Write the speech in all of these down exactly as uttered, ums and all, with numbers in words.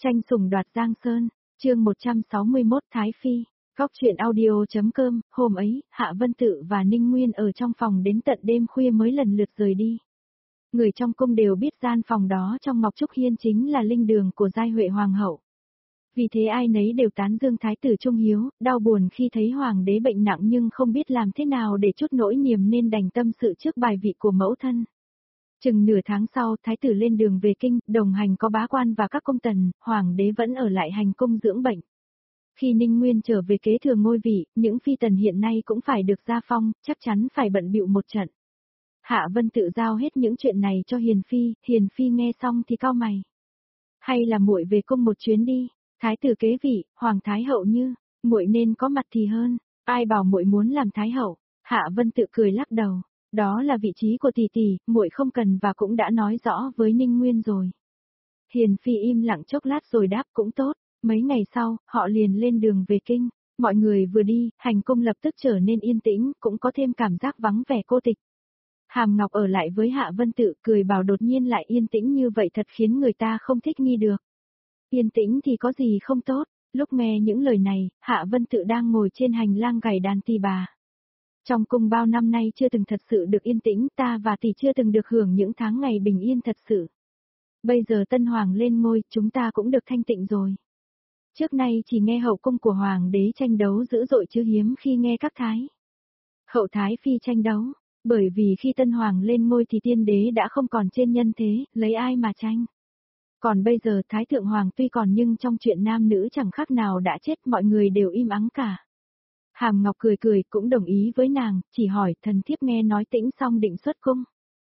Tranh sủng đoạt Giang Sơn, chương một trăm sáu mươi mốt Thái Phi, góc truyện audio.com, hôm ấy, Hạ Vân Tự và Ninh Nguyên ở trong phòng đến tận đêm khuya mới lần lượt rời đi. Người trong cung đều biết gian phòng đó trong Ngọc Trúc Hiên chính là linh đường của Giai Huệ Hoàng hậu. Vì thế ai nấy đều tán dương Thái tử Trung Hiếu, đau buồn khi thấy Hoàng đế bệnh nặng nhưng không biết làm thế nào để trút nỗi niềm nên đành tâm sự trước bài vị của mẫu thân. Chừng nửa tháng sau, Thái tử lên đường về kinh, đồng hành có bá quan và các công tần, Hoàng đế vẫn ở lại hành cung dưỡng bệnh. Khi Ninh Nguyên trở về kế thừa ngôi vị, những phi tần hiện nay cũng phải được gia phong, chắc chắn phải bận bịu một trận. Hạ Vân Tự giao hết những chuyện này cho Hiền Phi, Hiền Phi nghe xong thì cau mày. Hay là muội về cung một chuyến đi, Thái tử kế vị, Hoàng Thái hậu như, muội nên có mặt thì hơn, ai bảo muội muốn làm Thái hậu, Hạ Vân Tự cười lắc đầu. Đó là vị trí của tỷ tỷ, muội không cần và cũng đã nói rõ với Ninh Nguyên rồi. Hiền Phi im lặng chốc lát rồi đáp cũng tốt, mấy ngày sau, họ liền lên đường về kinh, mọi người vừa đi, hành cung lập tức trở nên yên tĩnh, cũng có thêm cảm giác vắng vẻ cô tịch. Hàm Ngọc ở lại với Hạ Vân Tự cười bảo đột nhiên lại yên tĩnh như vậy thật khiến người ta không thích nghi được. Yên tĩnh thì có gì không tốt, lúc nghe những lời này, Hạ Vân Tự đang ngồi trên hành lang gảy đàn tỳ bà. Trong cung bao năm nay chưa từng thật sự được yên tĩnh, ta và tỷ chưa từng được hưởng những tháng ngày bình yên thật sự. Bây giờ Tân Hoàng lên ngôi, chúng ta cũng được thanh tịnh rồi. Trước nay chỉ nghe hậu cung của Hoàng đế tranh đấu dữ dội chứ hiếm khi nghe các thái hậu Thái Phi tranh đấu, bởi vì khi Tân Hoàng lên ngôi thì tiên đế đã không còn trên nhân thế, lấy ai mà tranh. Còn bây giờ Thái Thượng Hoàng tuy còn nhưng trong chuyện nam nữ chẳng khác nào đã chết, mọi người đều im ắng cả. Hàm Ngọc cười cười cũng đồng ý với nàng, chỉ hỏi thần thiếp nghe nói tĩnh xong định xuất cung.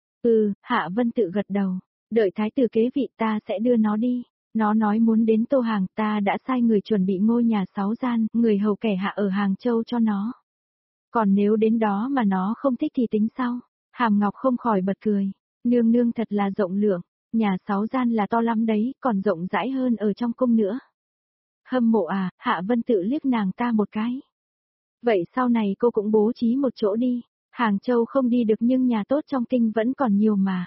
Ừ, Hạ Vân Tự gật đầu, đợi thái tử kế vị ta sẽ đưa nó đi. Nó nói muốn đến Tô Hàng, ta đã sai người chuẩn bị ngôi nhà sáu gian, người hầu kẻ hạ ở Hàng Châu cho nó. Còn nếu đến đó mà nó không thích thì tính sau. Hàm Ngọc không khỏi bật cười, nương nương thật là rộng lượng, nhà sáu gian là to lắm đấy, còn rộng rãi hơn ở trong cung nữa. Hâm mộ à, Hạ Vân Tự liếc nàng ta một cái. Vậy sau này cô cũng bố trí một chỗ đi, Hàng Châu không đi được nhưng nhà tốt trong kinh vẫn còn nhiều mà.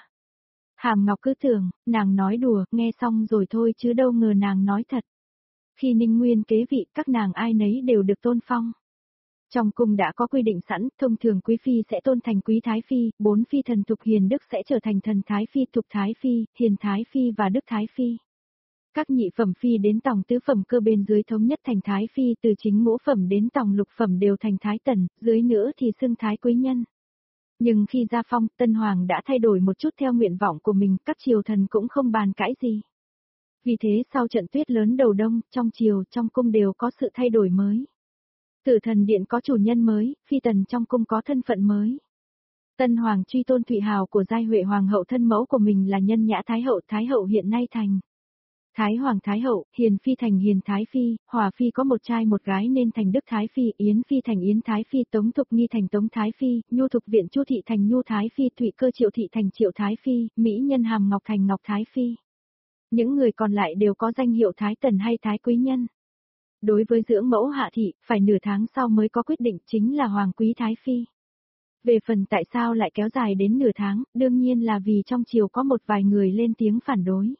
Hàm Ngọc cứ tưởng, nàng nói đùa, nghe xong rồi thôi chứ đâu ngờ nàng nói thật. Khi Ninh Nguyên kế vị, các nàng ai nấy đều được tôn phong. Trong cung đã có quy định sẵn, thông thường quý phi sẽ tôn thành quý thái phi, bốn phi thần Thục Hiền Đức sẽ trở thành thần thái phi, Thục thái phi, Hiền thái phi và Đức thái phi. Các nhị phẩm phi đến tòng tứ phẩm cơ bên dưới thống nhất thành thái phi, từ chính ngũ phẩm đến tòng lục phẩm đều thành thái tần, dưới nữa thì xưng thái quý nhân. Nhưng khi gia phong, Tân Hoàng đã thay đổi một chút theo nguyện vọng của mình, các triều thần cũng không bàn cãi gì. Vì thế sau trận tuyết lớn đầu đông, trong triều, trong cung đều có sự thay đổi mới. Tử thần điện có chủ nhân mới, phi tần trong cung có thân phận mới. Tân Hoàng truy tôn Thụy hào của Giai Huệ Hoàng hậu thân mẫu của mình là Nhân Nhã Thái hậu, Thái hậu hiện nay thành Thái Hoàng Thái hậu, Hiền Phi thành Hiền Thái Phi, Hòa Phi có một trai một gái nên thành Đức Thái Phi, Yến Phi thành Yến Thái Phi, Tống Thục Nghi thành Tống Thái Phi, Nhu Thục Viện Chu Thị thành Nhu Thái Phi, Thụy Cơ Triệu Thị thành Triệu Thái Phi, Mỹ Nhân Hàm Ngọc thành Ngọc Thái Phi. Những người còn lại đều có danh hiệu Thái Tần hay Thái Quý Nhân. Đối với dưỡng mẫu Hạ Thị, phải nửa tháng sau mới có quyết định chính là Hoàng Quý Thái Phi. Về phần tại sao lại kéo dài đến nửa tháng, đương nhiên là vì trong triều có một vài người lên tiếng phản đối.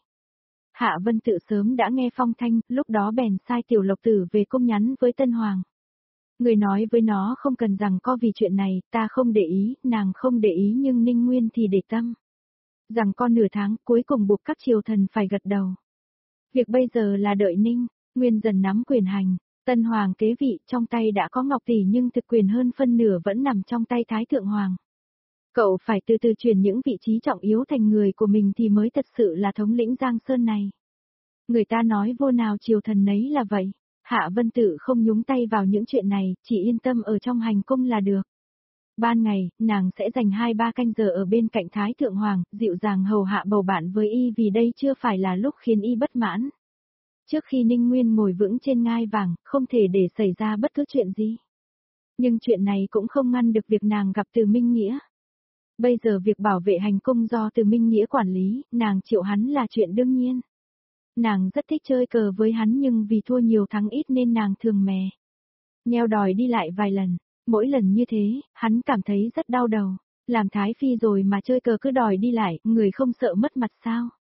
Hạ Vân Tự sớm đã nghe phong thanh, lúc đó bèn sai Tiểu Lộc Tử về cung nhắn với Tân Hoàng. Người nói với nó không cần rằng co vì chuyện này, ta không để ý, nàng không để ý nhưng Ninh Nguyên thì để tâm. Rằng con nửa tháng cuối cùng buộc các triều thần phải gật đầu. Việc bây giờ là đợi Ninh Nguyên dần nắm quyền hành, Tân Hoàng kế vị trong tay đã có Ngọc Tỷ nhưng thực quyền hơn phân nửa vẫn nằm trong tay Thái Thượng Hoàng. Cậu phải từ từ chuyển những vị trí trọng yếu thành người của mình thì mới thật sự là thống lĩnh Giang Sơn này. Người ta nói vô nào triều thần nấy là vậy, Hạ Vân Tự không nhúng tay vào những chuyện này, chỉ yên tâm ở trong hành cung là được. Ban ngày, nàng sẽ dành hai ba canh giờ ở bên cạnh Thái Thượng Hoàng, dịu dàng hầu hạ bầu bạn với y vì đây chưa phải là lúc khiến y bất mãn. Trước khi Ninh Nguyên ngồi vững trên ngai vàng, không thể để xảy ra bất cứ chuyện gì. Nhưng chuyện này cũng không ngăn được việc nàng gặp Từ Minh Nghĩa. Bây giờ việc bảo vệ hành cung do Từ Minh Nghĩa quản lý, nàng chịu hắn là chuyện đương nhiên. Nàng rất thích chơi cờ với hắn nhưng vì thua nhiều thắng ít nên nàng thường mè nheo đòi đi lại vài lần. Mỗi lần như thế, hắn cảm thấy rất đau đầu. Làm Thái Phi rồi mà chơi cờ cứ đòi đi lại, người không sợ mất mặt sao?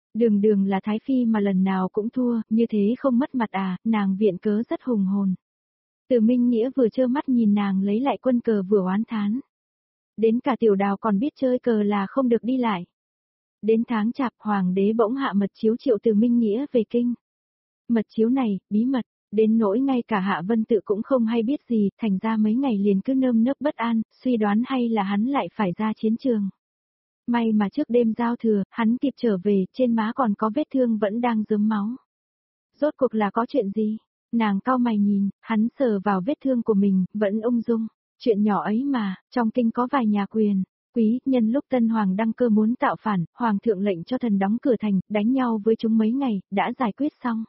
Đường đường là Thái Phi mà lần nào cũng thua, như thế không mất mặt à, nàng viện cớ rất hùng hồn. Từ Minh Nghĩa vừa trơ mắt nhìn nàng lấy lại quân cờ vừa oán thán. Đến cả Tiểu Đào còn biết chơi cờ là không được đi lại. Đến tháng chạp hoàng đế bỗng hạ mật chiếu triệu Từ Minh Nghĩa về kinh. Mật chiếu này, bí mật, đến nỗi ngay cả Hạ Vân Tự cũng không hay biết gì, thành ra mấy ngày liền cứ nơm nớp bất an, suy đoán hay là hắn lại phải ra chiến trường. May mà trước đêm giao thừa, hắn kịp trở về, trên má còn có vết thương vẫn đang rớm máu. Rốt cuộc là có chuyện gì? Nàng cau mày nhìn, hắn sờ vào vết thương của mình, vẫn ung dung. Chuyện nhỏ ấy mà, trong kinh có vài nhà quyền, quý, nhân lúc Tân Hoàng đăng cơ muốn tạo phản, Hoàng thượng lệnh cho thần đóng cửa thành, đánh nhau với chúng mấy ngày, đã giải quyết xong.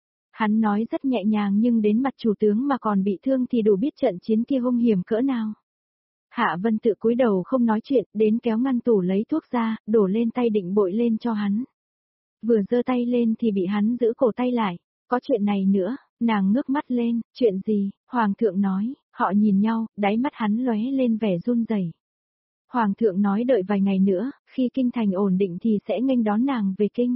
Hắn nói rất nhẹ nhàng nhưng đến mặt chủ tướng mà còn bị thương thì đủ biết trận chiến kia hung hiểm cỡ nào. Hạ Vân Tự cúi đầu không nói chuyện, đến kéo ngăn tủ lấy thuốc ra, đổ lên tay định bội lên cho hắn. Vừa giơ tay lên thì bị hắn giữ cổ tay lại, có chuyện này nữa, nàng ngước mắt lên, chuyện gì, Hoàng thượng nói, họ nhìn nhau, đáy mắt hắn lóe lên vẻ run rẩy. Hoàng thượng nói đợi vài ngày nữa, khi kinh thành ổn định thì sẽ nghênh đón nàng về kinh.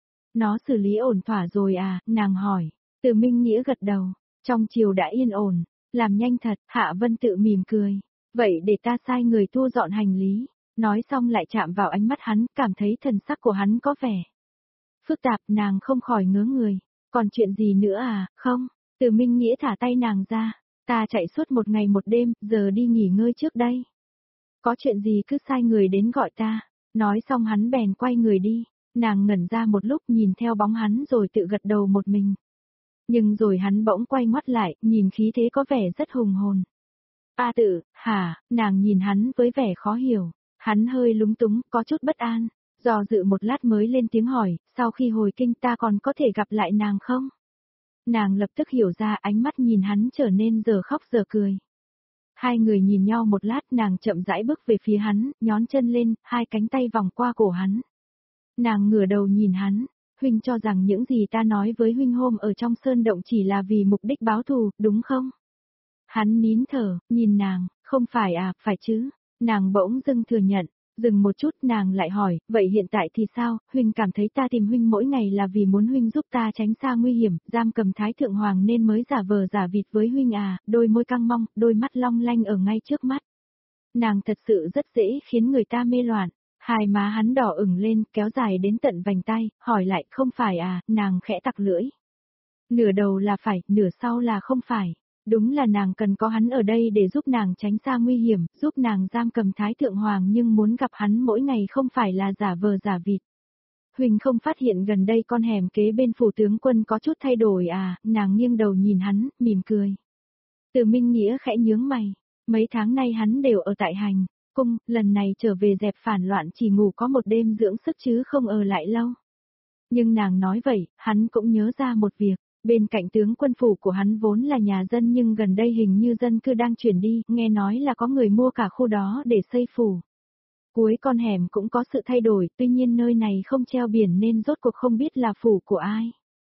Nó xử lý ổn thỏa rồi à, nàng hỏi. Từ Minh Nghĩa gật đầu, trong triều đã yên ổn, làm nhanh thật, Hạ Vân Tự mỉm cười. Vậy để ta sai người thu dọn hành lý. Nói xong lại chạm vào ánh mắt hắn, cảm thấy thần sắc của hắn có vẻ phức tạp, nàng không khỏi ngớ người. Còn chuyện gì nữa à, không? Từ Minh Nghĩa thả tay nàng ra. Ta chạy suốt một ngày một đêm, giờ đi nghỉ ngơi trước đây. Có chuyện gì cứ sai người đến gọi ta. Nói xong hắn bèn quay người đi. Nàng ngẩn ra một lúc nhìn theo bóng hắn rồi tự gật đầu một mình. Nhưng rồi hắn bỗng quay ngoắt lại, nhìn khí thế có vẻ rất hùng hồn. A Tự, hả, nàng nhìn hắn với vẻ khó hiểu. Hắn hơi lúng túng, có chút bất an. Dò dự một lát mới lên tiếng hỏi, sau khi hồi kinh ta còn có thể gặp lại nàng không? Nàng lập tức hiểu ra, ánh mắt nhìn hắn trở nên giờ khóc giờ cười. Hai người nhìn nhau một lát, nàng chậm rãi bước về phía hắn, nhón chân lên, hai cánh tay vòng qua cổ hắn. Nàng ngửa đầu nhìn hắn, huynh cho rằng những gì ta nói với huynh hôm ở trong sơn động chỉ là vì mục đích báo thù, đúng không? Hắn nín thở, nhìn nàng, không phải à, phải chứ? Nàng bỗng dưng thừa nhận, dừng một chút nàng lại hỏi, vậy hiện tại thì sao, huynh cảm thấy ta tìm huynh mỗi ngày là vì muốn huynh giúp ta tránh xa nguy hiểm, giam cầm Thái Thượng Hoàng nên mới giả vờ giả vịt với huynh à, đôi môi căng mong, đôi mắt long lanh ở ngay trước mắt. Nàng thật sự rất dễ khiến người ta mê loạn. Hai má hắn đỏ ửng lên, kéo dài đến tận vành tay, hỏi lại, không phải à, nàng khẽ tặc lưỡi. Nửa đầu là phải, nửa sau là không phải. Đúng là nàng cần có hắn ở đây để giúp nàng tránh xa nguy hiểm, giúp nàng giam cầm Thái Thượng Hoàng nhưng muốn gặp hắn mỗi ngày không phải là giả vờ giả vịt. Huỳnh không phát hiện gần đây con hẻm kế bên phủ tướng quân có chút thay đổi à, nàng nghiêng đầu nhìn hắn, mỉm cười. Từ Minh Nghĩa khẽ nhướng mày, mấy tháng nay hắn đều ở tại hành cung, lần này trở về dẹp phản loạn chỉ ngủ có một đêm dưỡng sức chứ không ở lại lâu. Nhưng nàng nói vậy, hắn cũng nhớ ra một việc, bên cạnh tướng quân phủ của hắn vốn là nhà dân nhưng gần đây hình như dân cư đang chuyển đi, nghe nói là có người mua cả khu đó để xây phủ. Cuối con hẻm cũng có sự thay đổi, tuy nhiên nơi này không treo biển nên rốt cuộc không biết là phủ của ai.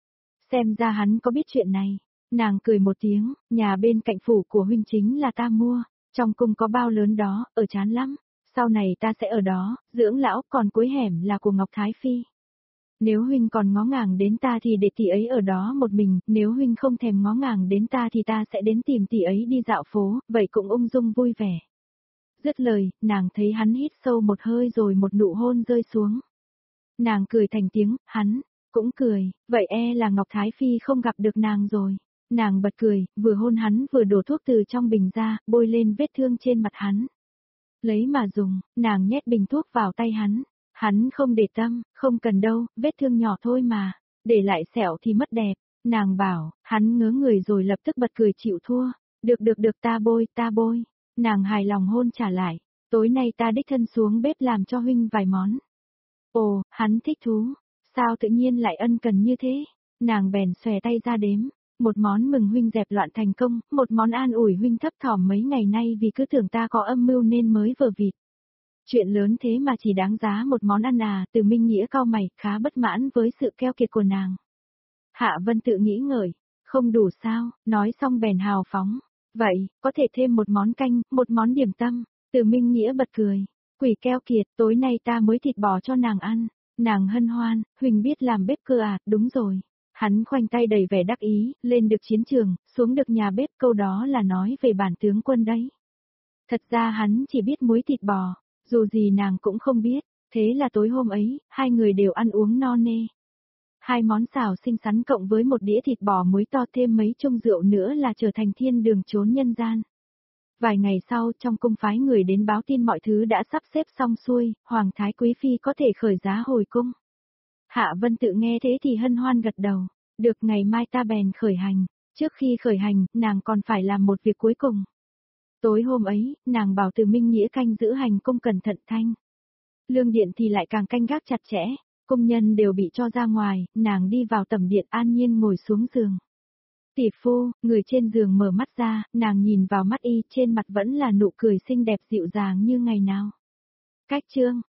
Xem ra hắn có biết chuyện này. Nàng cười một tiếng, nhà bên cạnh phủ của huynh chính là ta mua. Trong cung có bao lớn đó, ở chán lắm. Sau này ta sẽ ở đó, dưỡng lão, còn cuối hẻm là của Ngọc Thái Phi. Nếu huynh còn ngó ngàng đến ta thì để tỷ ấy ở đó một mình, nếu huynh không thèm ngó ngàng đến ta thì ta sẽ đến tìm tỷ ấy đi dạo phố, vậy cũng ung dung vui vẻ. Dứt lời, nàng thấy hắn hít sâu một hơi rồi một nụ hôn rơi xuống. Nàng cười thành tiếng, hắn cũng cười, vậy e là Ngọc Thái Phi không gặp được nàng rồi. Nàng bật cười, vừa hôn hắn vừa đổ thuốc từ trong bình ra, bôi lên vết thương trên mặt hắn. Lấy mà dùng, nàng nhét bình thuốc vào tay hắn. Hắn không để tâm, không cần đâu, vết thương nhỏ thôi mà. Để lại sẹo thì mất đẹp. Nàng bảo, hắn ngớ người rồi lập tức bật cười chịu thua. Được được được ta bôi, ta bôi. Nàng hài lòng hôn trả lại. Tối nay ta đích thân xuống bếp làm cho huynh vài món. Ồ, hắn thích thú. Sao tự nhiên lại ân cần như thế? Nàng bèn xòe tay ra đếm. Một món mừng huynh dẹp loạn thành công, một món an ủi huynh thấp thỏm mấy ngày nay vì cứ tưởng ta có âm mưu nên mới vờ vịt. Chuyện lớn thế mà chỉ đáng giá một món ăn à, Từ Minh Nghĩa cau mày, khá bất mãn với sự keo kiệt của nàng. Hạ Vân Tự nghĩ ngợi, không đủ sao, nói xong bèn hào phóng. Vậy, có thể thêm một món canh, một món điểm tâm. Từ Minh Nghĩa bật cười, quỷ keo kiệt, tối nay ta mới thịt bò cho nàng ăn. Nàng hân hoan, Huỳnh biết làm bếp cơ à, đúng rồi. Hắn khoanh tay đầy vẻ đắc ý, lên được chiến trường, xuống được nhà bếp, câu đó là nói về bản tướng quân đấy. Thật ra hắn chỉ biết muối thịt bò, dù gì nàng cũng không biết, thế là tối hôm ấy, hai người đều ăn uống no nê. Hai món xào xinh xắn cộng với một đĩa thịt bò muối to thêm mấy chung rượu nữa là trở thành thiên đường trốn nhân gian. Vài ngày sau, trong cung phái người đến báo tin mọi thứ đã sắp xếp xong xuôi, Hoàng Thái Quý Phi có thể khởi giá hồi cung. Hạ Vân Tự nghe thế thì hân hoan gật đầu, được ngày mai ta bèn khởi hành, trước khi khởi hành, nàng còn phải làm một việc cuối cùng. Tối hôm ấy, nàng bảo Từ Minh Nghĩa canh giữ hành cung cẩn thận thanh. Lương điện thì lại càng canh gác chặt chẽ, công nhân đều bị cho ra ngoài, nàng đi vào tầm điện an nhiên ngồi xuống giường. Tỷ phu, người trên giường mở mắt ra, nàng nhìn vào mắt y, trên mặt vẫn là nụ cười xinh đẹp dịu dàng như ngày nào. Cách chương